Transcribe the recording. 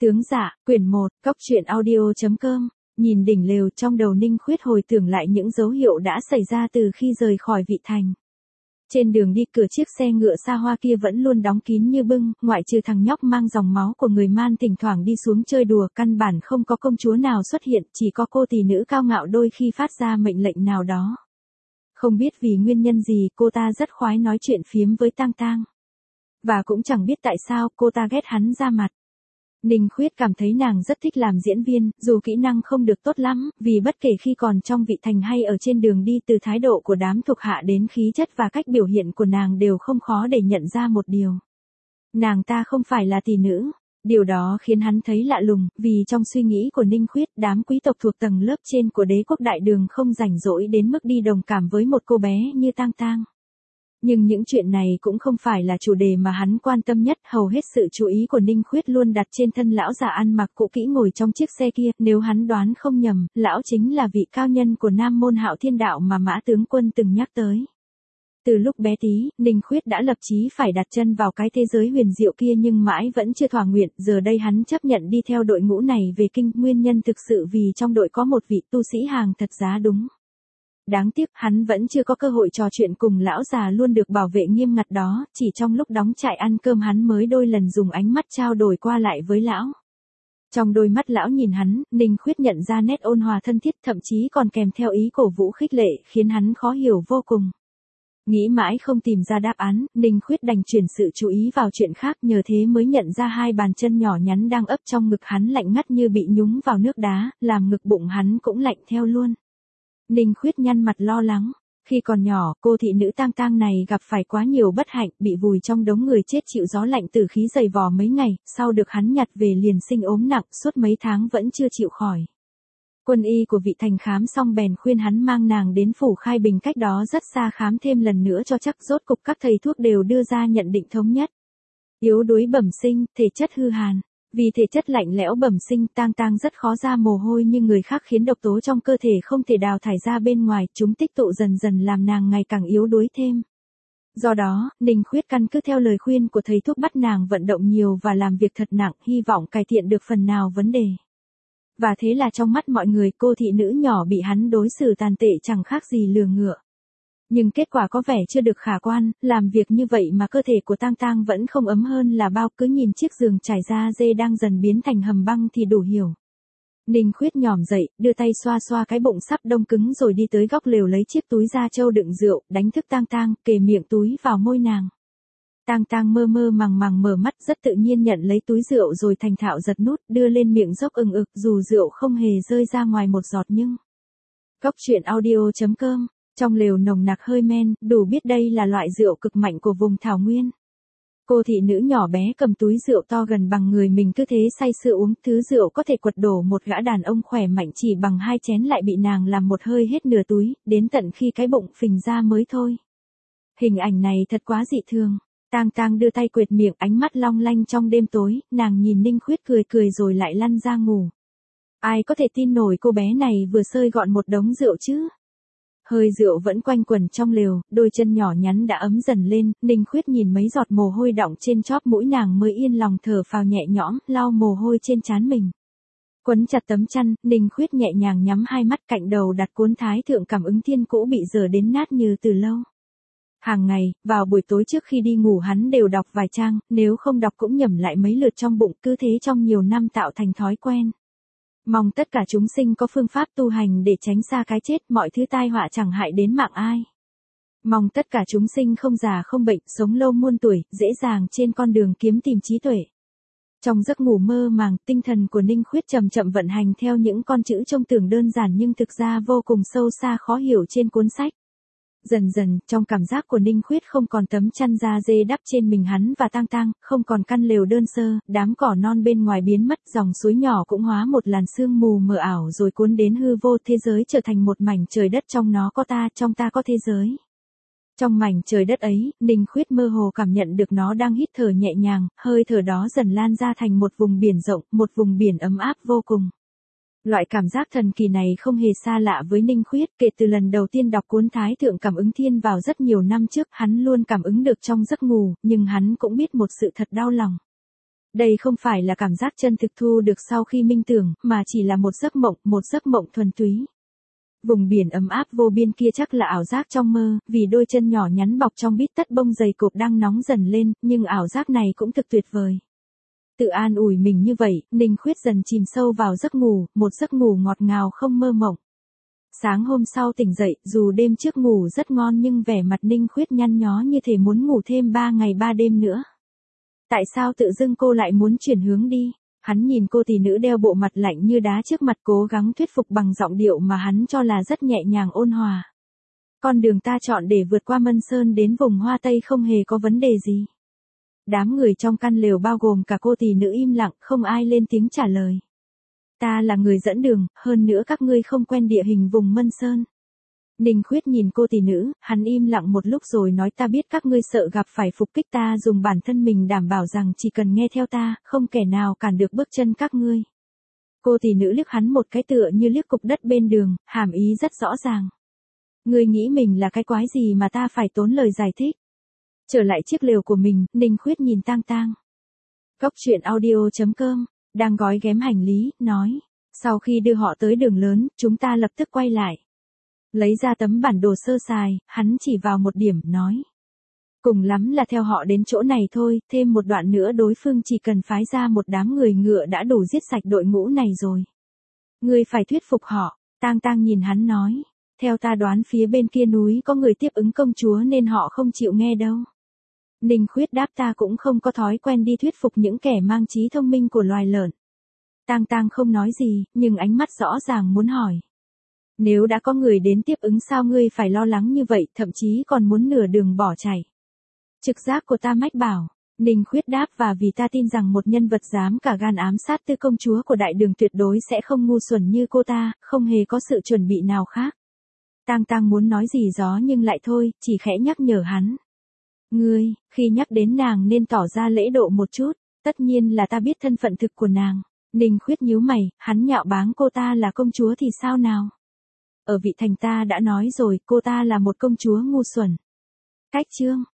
Tướng Dạ, quyển 1, Cóc truyện audio.com. Nhìn đỉnh lều, trong đầu Ninh Khuyết hồi tưởng lại những dấu hiệu đã xảy ra từ khi rời khỏi Vị Thành. Trên đường đi, cửa chiếc xe ngựa xa hoa kia vẫn luôn đóng kín như bưng, ngoại trừ thằng nhóc mang dòng máu của người Man thỉnh thoảng đi xuống chơi đùa, căn bản không có công chúa nào xuất hiện, chỉ có cô tỷ nữ cao ngạo đôi khi phát ra mệnh lệnh nào đó. Không biết vì nguyên nhân gì, cô ta rất khoái nói chuyện phiếm với Tang Tang. Và cũng chẳng biết tại sao cô ta ghét hắn ra mặt. Ninh Khuyết cảm thấy nàng rất thích làm diễn viên, dù kỹ năng không được tốt lắm, vì bất kể khi còn trong Vị Thành hay ở trên đường đi, từ thái độ của đám thuộc hạ đến khí chất và cách biểu hiện của nàng đều không khó để nhận ra một điều. Nàng ta không phải là tỷ nữ. Điều đó khiến hắn thấy lạ lùng, vì trong suy nghĩ của Ninh Khuyết, đám quý tộc thuộc tầng lớp trên của đế quốc Đại Đường không rảnh rỗi đến mức đi đồng cảm với một cô bé như Tang Tang. Nhưng những chuyện này cũng không phải là chủ đề mà hắn quan tâm nhất, hầu hết sự chú ý của Ninh Khuyết luôn đặt trên thân lão già ăn mặc cũ kỹ ngồi trong chiếc xe kia, nếu hắn đoán không nhầm, lão chính là vị cao nhân của Nam Môn Hạo Thiên Đạo mà Mã tướng quân từng nhắc tới. Từ lúc bé tí, Ninh Khuyết đã lập chí phải đặt chân vào cái thế giới huyền diệu kia nhưng mãi vẫn chưa thỏa nguyện, giờ đây hắn chấp nhận đi theo đội ngũ này về kinh, nguyên nhân thực sự vì trong đội có một vị tu sĩ hàng thật giá đúng. Đáng tiếc, hắn vẫn chưa có cơ hội trò chuyện cùng lão già luôn được bảo vệ nghiêm ngặt đó, chỉ trong lúc đóng trại ăn cơm hắn mới đôi lần dùng ánh mắt trao đổi qua lại với lão. Trong đôi mắt lão nhìn hắn, Ninh Khuyết nhận ra nét ôn hòa thân thiết, thậm chí còn kèm theo ý cổ vũ khích lệ, khiến hắn khó hiểu vô cùng. Nghĩ mãi không tìm ra đáp án, Ninh Khuyết đành chuyển sự chú ý vào chuyện khác, nhờ thế mới nhận ra hai bàn chân nhỏ nhắn đang ấp trong ngực hắn lạnh ngắt như bị nhúng vào nước đá, làm ngực bụng hắn cũng lạnh theo luôn. Ninh Khuyết nhăn mặt lo lắng. Khi còn nhỏ, cô thị nữ Tang Tang này gặp phải quá nhiều bất hạnh, bị vùi trong đống người chết chịu gió lạnh tử khí dày vò mấy ngày, sau được hắn nhặt về liền sinh ốm nặng, suốt mấy tháng vẫn chưa chịu khỏi. Quân y của Vị Thành khám xong bèn khuyên hắn mang nàng đến phủ Khai Bình cách đó rất xa khám thêm lần nữa cho chắc, rốt cục các thầy thuốc đều đưa ra nhận định thống nhất. Yếu đuối bẩm sinh, thể chất hư hàn. Vì thể chất lạnh lẽo bẩm sinh, Tang Tang rất khó ra mồ hôi như người khác, khiến độc tố trong cơ thể không thể đào thải ra bên ngoài, chúng tích tụ dần dần làm nàng ngày càng yếu đuối thêm. Do đó, Ninh Khuyết căn cứ theo lời khuyên của thầy thuốc bắt nàng vận động nhiều và làm việc thật nặng, hy vọng cải thiện được phần nào vấn đề. Và thế là trong mắt mọi người, cô thị nữ nhỏ bị hắn đối xử tàn tệ chẳng khác gì lừa ngựa. Nhưng kết quả có vẻ chưa được khả quan, làm việc như vậy mà cơ thể của Tang Tang vẫn không ấm hơn là bao, cứ nhìn chiếc giường trải da dê đang dần biến thành hầm băng thì đủ hiểu. Ninh Khuyết nhỏm dậy, đưa tay xoa xoa cái bụng sắp đông cứng rồi đi tới góc lều lấy chiếc túi da trâu đựng rượu, đánh thức Tang Tang, kề miệng túi vào môi nàng. Tang Tang mơ mơ màng màng mở mắt, rất tự nhiên nhận lấy túi rượu rồi thành thạo giật nút, đưa lên miệng dốc ừng ực, dù rượu không hề rơi ra ngoài một giọt nhưng. Cóc truyện audio.com. Trong lều nồng nặc hơi men, đủ biết đây là loại rượu cực mạnh của vùng thảo nguyên. Cô thị nữ nhỏ bé cầm túi rượu to gần bằng người mình cứ thế say sưa uống, thứ rượu có thể quật đổ một gã đàn ông khỏe mạnh chỉ bằng 2 chén lại bị nàng làm một hơi hết nửa túi, đến tận khi cái bụng phình ra mới thôi. Hình ảnh này thật quá dị thường. Tang Tang đưa tay quệt miệng, ánh mắt long lanh trong đêm tối, nàng nhìn Ninh Khuyết cười cười rồi lại lăn ra ngủ. Ai có thể tin nổi cô bé này vừa sơi gọn một đống rượu chứ? Hơi rượu vẫn quanh quẩn trong lều, đôi chân nhỏ nhắn đã ấm dần lên, Ninh Khuyết nhìn mấy giọt mồ hôi đọng trên chóp mũi nàng mới yên lòng thở phào nhẹ nhõm, lau mồ hôi trên trán mình. Quấn chặt tấm chăn, Ninh Khuyết nhẹ nhàng nhắm hai mắt, cạnh đầu đặt cuốn Thái Thượng Cảm Ứng Thiên cũ bị dở đến nát như từ lâu. Hàng ngày, vào buổi tối trước khi đi ngủ hắn đều đọc vài trang, nếu không đọc cũng nhẩm lại mấy lượt trong bụng, cứ thế trong nhiều năm tạo thành thói quen. Mong tất cả chúng sinh có phương pháp tu hành để tránh xa cái chết, mọi thứ tai họa chẳng hại đến mạng ai. Mong tất cả chúng sinh không già không bệnh, sống lâu muôn tuổi, dễ dàng trên con đường kiếm tìm trí tuệ. Trong giấc ngủ mơ màng, tinh thần của Ninh Khuyết chậm chậm vận hành theo những con chữ trông tưởng đơn giản nhưng thực ra vô cùng sâu xa khó hiểu trên cuốn sách. Dần dần, trong cảm giác của Ninh Khuyết không còn tấm chăn da dê đắp trên mình hắn và Tang Tang, không còn căn lều đơn sơ, đám cỏ non bên ngoài biến mất, dòng suối nhỏ cũng hóa một làn sương mù mờ ảo rồi cuốn đến hư vô, thế giới trở thành một mảnh trời đất, trong nó có ta, trong ta có thế giới. Trong mảnh trời đất ấy, Ninh Khuyết mơ hồ cảm nhận được nó đang hít thở nhẹ nhàng, hơi thở đó dần lan ra thành một vùng biển rộng, một vùng biển ấm áp vô cùng. Loại cảm giác thần kỳ này không hề xa lạ với Ninh Khuyết, kể từ lần đầu tiên đọc cuốn Thái Thượng Cảm Ứng Thiên vào rất nhiều năm trước, hắn luôn cảm ứng được trong giấc ngủ, nhưng hắn cũng biết một sự thật đau lòng. Đây không phải là cảm giác chân thực thu được sau khi minh tưởng, mà chỉ là một giấc mộng thuần túy. Vùng biển ấm áp vô biên kia chắc là ảo giác trong mơ, vì đôi chân nhỏ nhắn bọc trong bít tất bông dày cộp đang nóng dần lên, nhưng ảo giác này cũng thực tuyệt vời. Tự an ủi mình như vậy, Ninh Khuyết dần chìm sâu vào giấc ngủ, một giấc ngủ ngọt ngào không mơ mộng. Sáng hôm sau tỉnh dậy, dù đêm trước ngủ rất ngon nhưng vẻ mặt Ninh Khuyết nhăn nhó như thể muốn ngủ thêm 3 ngày 3 đêm nữa. Tại sao tự dưng cô lại muốn chuyển hướng đi? Hắn nhìn cô tỷ nữ đeo bộ mặt lạnh như đá trước mặt cố gắng thuyết phục bằng giọng điệu mà hắn cho là rất nhẹ nhàng ôn hòa. Con đường ta chọn để vượt qua Mân Sơn đến vùng Hoa Tây không hề có vấn đề gì. Đám người trong căn lều bao gồm cả cô tỷ nữ im lặng, không ai lên tiếng trả lời. Ta là người dẫn đường, hơn nữa các ngươi không quen địa hình vùng Mân Sơn. Ninh Khuyết nhìn cô tỷ nữ, hắn im lặng một lúc rồi nói ta biết các ngươi sợ gặp phải phục kích ta dùng bản thân mình đảm bảo rằng chỉ cần nghe theo ta, không kẻ nào cản được bước chân các ngươi. Cô tỷ nữ liếc hắn một cái tựa như liếc cục đất bên đường, hàm ý rất rõ ràng. Ngươi nghĩ mình là cái quái gì mà ta phải tốn lời giải thích. Trở lại chiếc lều của mình, Ninh Khuyết nhìn Tang Tang. Góc truyện audio.com, đang gói ghém hành lý, nói. Sau khi đưa họ tới đường lớn, chúng ta lập tức quay lại. Lấy ra tấm bản đồ sơ sài, hắn chỉ vào một điểm, nói. Cùng lắm là theo họ đến chỗ này thôi, thêm một đoạn nữa đối phương chỉ cần phái ra một đám người ngựa đã đủ giết sạch đội ngũ này rồi. Ngươi phải thuyết phục họ, Tang Tang nhìn hắn nói. Theo ta đoán phía bên kia núi có người tiếp ứng công chúa nên họ không chịu nghe đâu. Ninh Khuyết đáp ta cũng không có thói quen đi thuyết phục những kẻ mang trí thông minh của loài lợn. Tang Tang không nói gì, nhưng ánh mắt rõ ràng muốn hỏi. Nếu đã có người đến tiếp ứng sao ngươi phải lo lắng như vậy, thậm chí còn muốn nửa đường bỏ chạy. Trực giác của ta mách bảo, Ninh Khuyết đáp và vì ta tin rằng một nhân vật dám cả gan ám sát tư công chúa của đại đường tuyệt đối sẽ không ngu xuẩn như cô ta, không hề có sự chuẩn bị nào khác. Tang Tang muốn nói gì đó nhưng lại thôi, chỉ khẽ nhắc nhở hắn. Ngươi, khi nhắc đến nàng nên tỏ ra lễ độ một chút, tất nhiên là ta biết thân phận thực của nàng. Ninh Khuyết nhíu mày, hắn nhạo báng cô ta là công chúa thì sao nào? Ở Vị Thành ta đã nói rồi, cô ta là một công chúa ngu xuẩn. Cách chương.